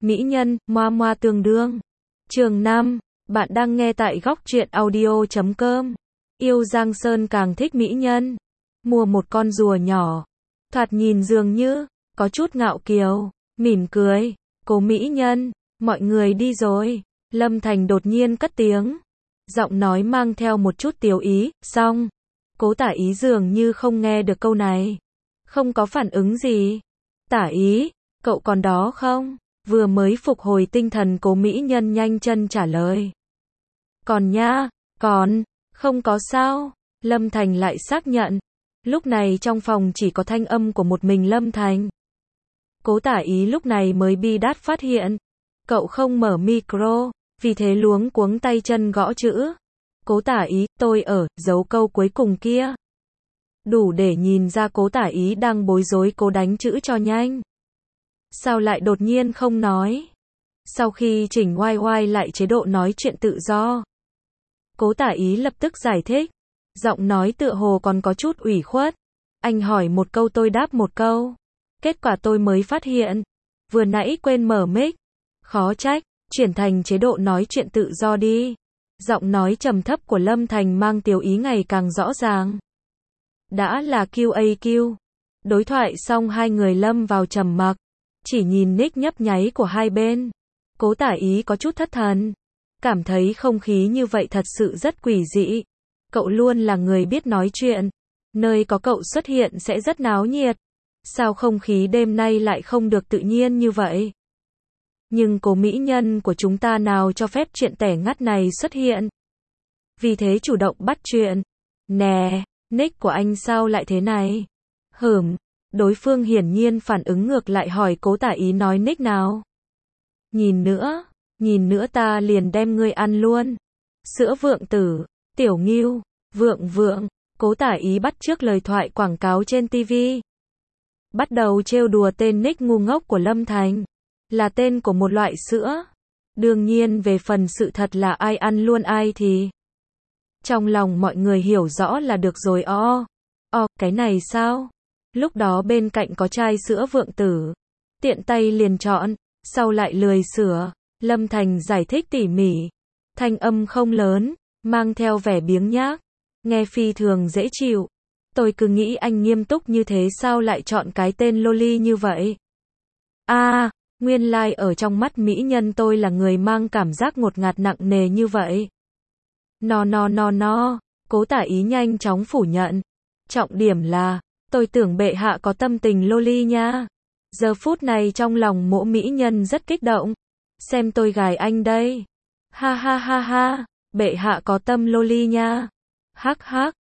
Mỹ nhân, moa moa tương đương. Chương 5, bạn đang nghe tại góc truyện audio.com. Yêu Giang Sơn càng thích mỹ nhân. Mua một con rùa nhỏ. Thoạt nhìn dường như, có chút ngạo kiều, mỉm cười. Cố mỹ nhân, mọi người đi rồi. Lâm Thành đột nhiên cất tiếng. Giọng nói mang theo một chút tiếu ý, xong. Cố Tả Ý dường như không nghe được câu này. Không có phản ứng gì. Tả Ý, cậu còn đó không? Vừa mới phục hồi tinh thần Cố mỹ nhân nhanh chân trả lời. Còn nha, còn, không có sao. Lâm Thành lại xác nhận. Lúc này trong phòng chỉ có thanh âm của một mình Lâm Thành. Cố Tả Ý lúc này mới bi đát phát hiện. Cậu không mở micro, vì thế luống cuống tay chân gõ chữ. Cố Tả Ý, tôi ở, dấu câu cuối cùng kia. Đủ để nhìn ra Cố Tả Ý đang bối rối cố đánh chữ cho nhanh. Sao lại đột nhiên không nói? Sau khi chỉnh YY lại chế độ nói chuyện tự do. Cố Tả Ý lập tức giải thích. Giọng nói tựa hồ còn có chút ủy khuất. Anh hỏi một câu tôi đáp một câu. Kết quả tôi mới phát hiện. Vừa nãy quên mở mic. Khó trách, chuyển thành chế độ nói chuyện tự do đi. Giọng nói trầm thấp của Lâm Thành mang tiếu ý ngày càng rõ ràng. Đã là QAQ. Đối thoại xong hai người lâm vào trầm mặc. Chỉ nhìn nick nhấp nháy của hai bên. Cố Tả Ý có chút thất thần. Cảm thấy không khí như vậy thật sự rất quỷ dị. Cậu luôn là người biết nói chuyện. Nơi có cậu xuất hiện sẽ rất náo nhiệt. Sao không khí đêm nay lại không được tự nhiên như vậy? Nhưng Cố mỹ nhân của chúng ta nào cho phép chuyện tẻ ngắt này xuất hiện. Vì thế chủ động bắt chuyện. Nè, nick của anh sao lại thế này? Đối phương hiển nhiên phản ứng ngược lại hỏi Cố Tả Ý nói nick nào. Nhìn nữa ta liền đem ngươi ăn luôn. Sữa vượng tử, tiểu ngưu, vượng. Cố Tả Ý bắt chước lời thoại quảng cáo trên TV. Bắt đầu trêu đùa tên nick ngu ngốc của Lâm Thành. Là tên của một loại sữa. Đương nhiên về phần sự thật là ai ăn luôn ai thì. Trong lòng mọi người hiểu rõ là được rồi. Cái này sao? Lúc đó bên cạnh có chai sữa vượng tử. Tiện tay liền chọn, sau lại lười sửa. Lâm Thành giải thích tỉ mỉ. Thanh âm không lớn, mang theo vẻ biếng nhác. Nghe phi thường dễ chịu. Tôi cứ nghĩ anh nghiêm túc như thế sao lại chọn cái tên loli như vậy? Nguyên lai ở trong mắt mỹ nhân tôi là người mang cảm giác ngột ngạt nặng nề như vậy. No. Cố Tả Ý nhanh chóng phủ nhận. Trọng điểm là, tôi tưởng bệ hạ có tâm tình loli nha. Giờ phút này trong lòng mỗ mỹ nhân rất kích động. Xem tôi gài anh đây. Ha. Bệ hạ có tâm loli nha. Hắc.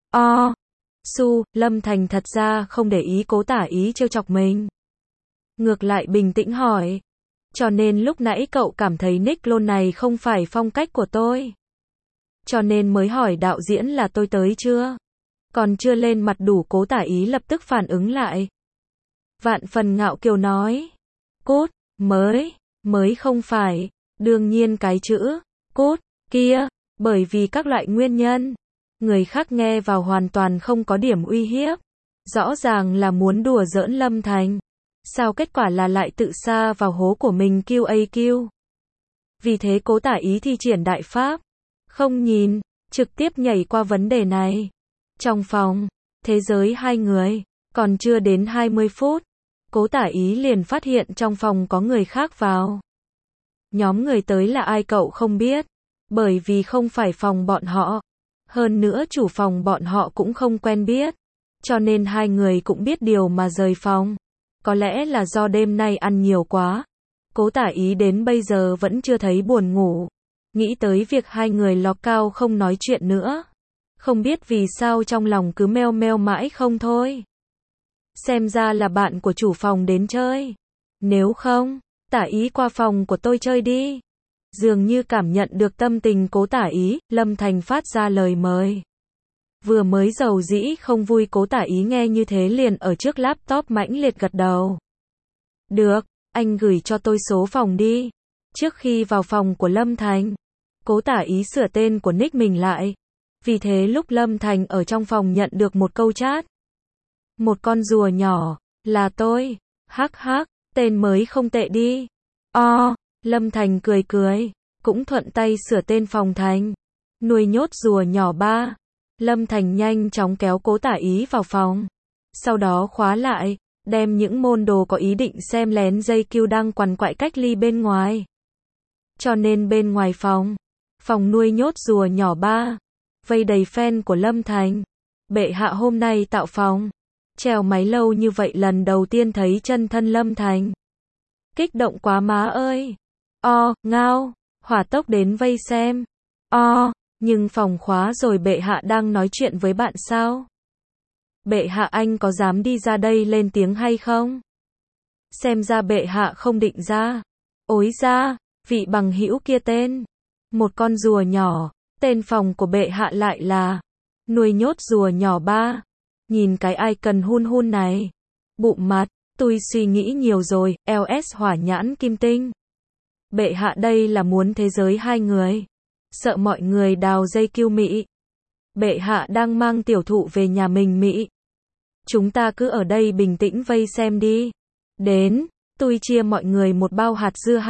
Lâm Thành thật ra không để ý Cố Tả Ý trêu chọc mình. Ngược lại bình tĩnh hỏi. Cho nên lúc nãy cậu cảm thấy nick lôn này không phải phong cách của tôi. Cho nên mới hỏi đạo diễn là tôi tới chưa? Còn chưa lên mặt đủ Cố Tả Ý lập tức phản ứng lại. Vạn phần ngạo kiều nói. Cút, mới không phải. Đương nhiên cái chữ, cút, kia, bởi vì các loại nguyên nhân. Người khác nghe vào hoàn toàn không có điểm uy hiếp. Rõ ràng là muốn đùa giỡn Lâm Thành. Sao kết quả là lại tự sa vào hố của mình QAQ. Vì thế Cố Tả Ý thi triển đại pháp. Không nhìn, trực tiếp nhảy qua vấn đề này. Trong phòng, thế giới hai người, còn chưa đến 20 phút. Cố Tả Ý liền phát hiện trong phòng có người khác vào. Nhóm người tới là ai cậu không biết. Bởi vì không phải phòng bọn họ. Hơn nữa chủ phòng bọn họ cũng không quen biết. Cho nên hai người cũng biết điều mà rời phòng. Có lẽ là do đêm nay ăn nhiều quá. Cố Tả Ý đến bây giờ vẫn chưa thấy buồn ngủ. Nghĩ tới việc hai người ló cao không nói chuyện nữa. Không biết vì sao trong lòng cứ meo meo mãi không thôi. Xem ra là bạn của chủ phòng đến chơi. Nếu không, Tả Ý qua phòng của tôi chơi đi. Dường như cảm nhận được tâm tình Cố Tả Ý, Lâm Thành phát ra lời mời. Vừa mới giàu dĩ không vui Cố Tả Ý nghe như thế liền ở trước laptop mãnh liệt gật đầu. Được, anh gửi cho tôi số phòng đi. Trước khi vào phòng của Lâm Thành, Cố Tả Ý sửa tên của nick mình lại. Vì thế lúc Lâm Thành ở trong phòng nhận được một câu chat. Một con rùa nhỏ, là tôi. Hắc, tên mới không tệ đi. Lâm Thành cười cười, cũng thuận tay sửa tên phòng thành. Nuôi nhốt rùa nhỏ 3. Lâm Thành nhanh chóng kéo Cố Tả Ý vào phòng. Sau đó khóa lại, đem những môn đồ có ý định xem lén dây cừu đang quằn quại cách ly bên ngoài. Cho nên bên ngoài phòng nuôi nhốt rùa nhỏ 3, vây đầy fan của Lâm Thành. Bệ hạ hôm nay tạo phòng, treo máy lâu như vậy lần đầu tiên thấy chân thân Lâm Thành. Kích động quá má ơi. Ngao, hỏa tốc đến vây xem. Nhưng phòng khóa rồi bệ hạ đang nói chuyện với bạn sao? Bệ hạ anh có dám đi ra đây lên tiếng hay không? Xem ra bệ hạ không định ra. Ối ra, vị bằng hữu kia tên. Một con rùa nhỏ, tên phòng của bệ hạ lại là nuôi nhốt rùa nhỏ 3. Nhìn cái icon hun hun này. Bụng mặt, tôi suy nghĩ nhiều rồi, LS hỏa nhãn kim tinh. Bệ hạ đây là muốn thế giới hai người. Sợ mọi người đào dây cừu Mỹ. Bệ hạ đang mang tiểu thụ về nhà mình Mỹ. Chúng ta cứ ở đây bình tĩnh vây xem đi. Đến, tôi chia mọi người một bao hạt dưa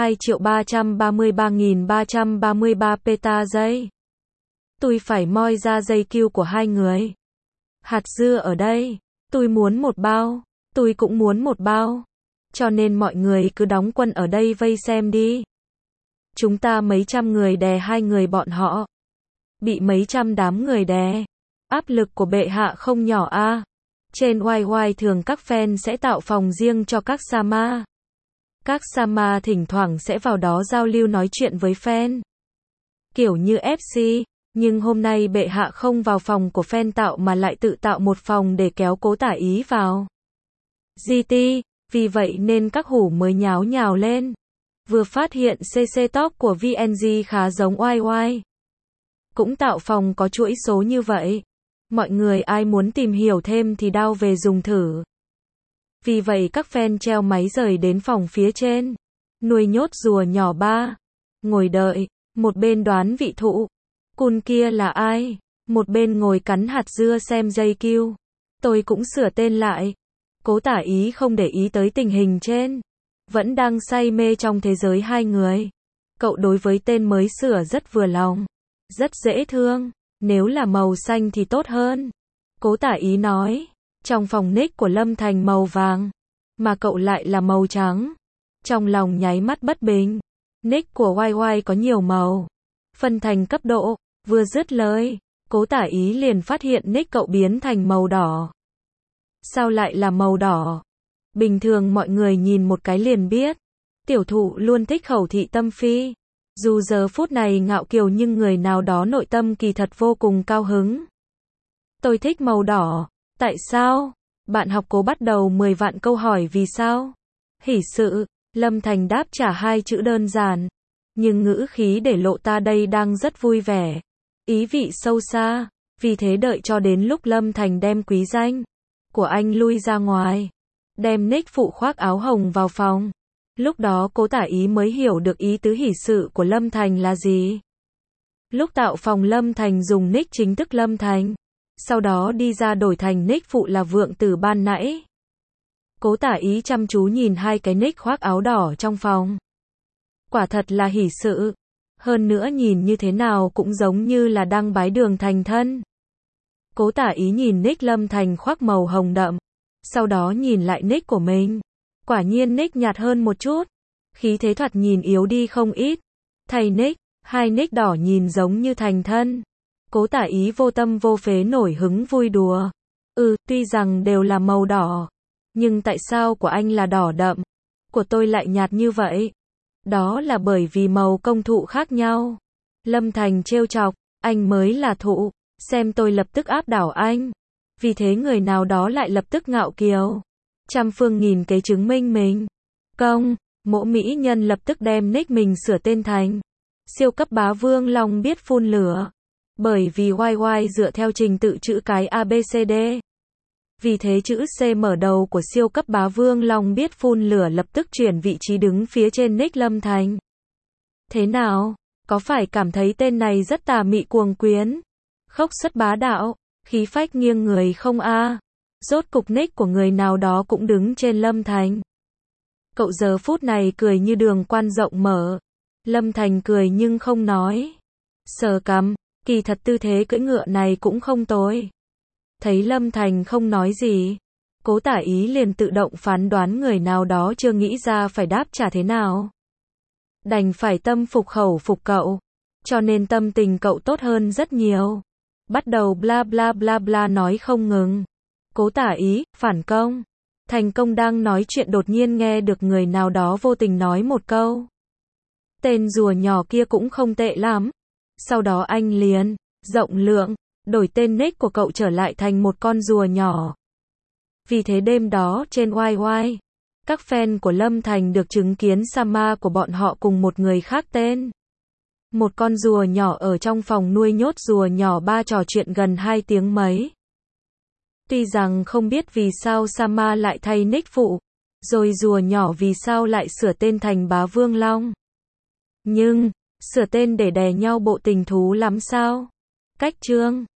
2.333.333 peta giây. Tôi phải moi ra dây cừu của hai người. Hạt dưa ở đây, tôi muốn một bao, tôi cũng muốn một bao. Cho nên mọi người cứ đóng quân ở đây vây xem đi. Chúng ta mấy trăm người đè hai người bọn họ. Bị mấy trăm đám người đè. Áp lực của bệ hạ không nhỏ a. Trên YY thường các fan sẽ tạo phòng riêng cho các Sama. Các Sama thỉnh thoảng sẽ vào đó giao lưu nói chuyện với fan. Kiểu như FC, nhưng hôm nay bệ hạ không vào phòng của fan tạo mà lại tự tạo một phòng để kéo Cố Tả Ý vào. GT, vì vậy nên các hủ mới nháo nhào lên. Vừa phát hiện CC Top của VNG khá giống YY. Cũng tạo phòng có chuỗi số như vậy. Mọi người ai muốn tìm hiểu thêm thì đao về dùng thử. Vì vậy các fan treo máy rời đến phòng phía trên. Nuôi nhốt rùa nhỏ 3. Ngồi đợi, một bên đoán vị thụ. Cun kia là ai? Một bên ngồi cắn hạt dưa xem dây cừu. Tôi cũng sửa tên lại. Cố Tả Ý không để ý tới tình hình trên. Vẫn đang say mê trong thế giới hai người. Cậu đối với tên mới sửa rất vừa lòng. Rất dễ thương. Nếu là màu xanh thì tốt hơn. Cố Tả Ý nói. Trong phòng nick của Lâm Thành màu vàng. Mà cậu lại là màu trắng. Trong lòng nháy mắt bất bình. Nick của YY có nhiều màu. Phân thành cấp độ. Vừa dứt lời. Cố Tả Ý liền phát hiện nick cậu biến thành màu đỏ. Sao lại là màu đỏ? Bình thường mọi người nhìn một cái liền biết. Tiểu thụ luôn thích khẩu thị tâm phi. Dù giờ phút này ngạo kiều nhưng người nào đó nội tâm kỳ thật vô cùng cao hứng. Tôi thích màu đỏ. Tại sao? Bạn học Cố bắt đầu 10 vạn câu hỏi vì sao? Hỉ sự. Lâm Thành đáp trả hai chữ đơn giản. Nhưng ngữ khí để lộ ta đây đang rất vui vẻ. Ý vị sâu xa. Vì thế đợi cho đến lúc Lâm Thành đem quý danh của anh lui ra ngoài. Đem nick phụ khoác áo hồng vào phòng. Lúc đó Cố Tả Ý mới hiểu được ý tứ hỉ sự của Lâm Thành là gì. Lúc tạo phòng Lâm Thành dùng nick chính thức Lâm Thành. Sau đó đi ra đổi thành nick phụ là Vượng Tử ban nãy. Cố Tả Ý chăm chú nhìn hai cái nick khoác áo đỏ trong phòng. Quả thật là hỉ sự. Hơn nữa nhìn như thế nào cũng giống như là đang bái đường thành thân. Cố Tả Ý nhìn nick Lâm Thành khoác màu hồng đậm. Sau đó nhìn lại nick của mình. Quả nhiên nick nhạt hơn một chút. Khí thế thoạt nhìn yếu đi không ít. Thay nick, hai nick đỏ nhìn giống như thành thân. Cố Tả Ý vô tâm vô phế nổi hứng vui đùa. Tuy rằng đều là màu đỏ. Nhưng tại sao của anh là đỏ đậm? Của tôi lại nhạt như vậy? Đó là bởi vì màu công thụ khác nhau. Lâm Thành trêu chọc, anh mới là thụ. Xem tôi lập tức áp đảo anh. Vì thế người nào đó lại lập tức ngạo kiều. Trăm phương nghìn kế chứng minh mình. Mỗ mỹ nhân lập tức đem nick mình sửa tên thành siêu cấp bá vương long biết phun lửa. Bởi vì YY dựa theo trình tự chữ cái ABCD. Vì thế chữ C mở đầu của siêu cấp bá vương long biết phun lửa lập tức chuyển vị trí đứng phía trên nick Lâm Thành. Thế nào? Có phải cảm thấy tên này rất tà mị cuồng quyến? Khốc xuất bá đạo, khí phách nghiêng người không a? Rốt cục nick của người nào đó cũng đứng trên Lâm Thành. Cậu giờ phút này cười như đường quan rộng mở. Lâm Thành cười nhưng không nói. Sờ cằm, kỳ thật tư thế cưỡi ngựa này cũng không tồi. Thấy Lâm Thành không nói gì, Cố Tả Ý liền tự động phán đoán người nào đó chưa nghĩ ra phải đáp trả thế nào. Đành phải tâm phục khẩu phục cậu, cho nên tâm tình cậu tốt hơn rất nhiều. Bắt đầu bla bla bla bla nói không ngừng. Cố Tả Ý, phản công. Thành Công đang nói chuyện đột nhiên nghe được người nào đó vô tình nói một câu. Tên rùa nhỏ kia cũng không tệ lắm. Sau đó anh liền, rộng lượng, đổi tên nick của cậu trở lại thành một con rùa nhỏ. Vì thế đêm đó trên YY, các fan của Lâm Thành được chứng kiến Sama của bọn họ cùng một người khác tên. Một con rùa nhỏ ở trong phòng nuôi nhốt rùa nhỏ ba trò chuyện gần 2 tiếng mấy. Tuy rằng không biết vì sao Sama lại thay nick phụ, rồi rùa nhỏ vì sao lại sửa tên thành Bá Vương Long. Nhưng, sửa tên để đè nhau bộ tình thú lắm sao? Cách chương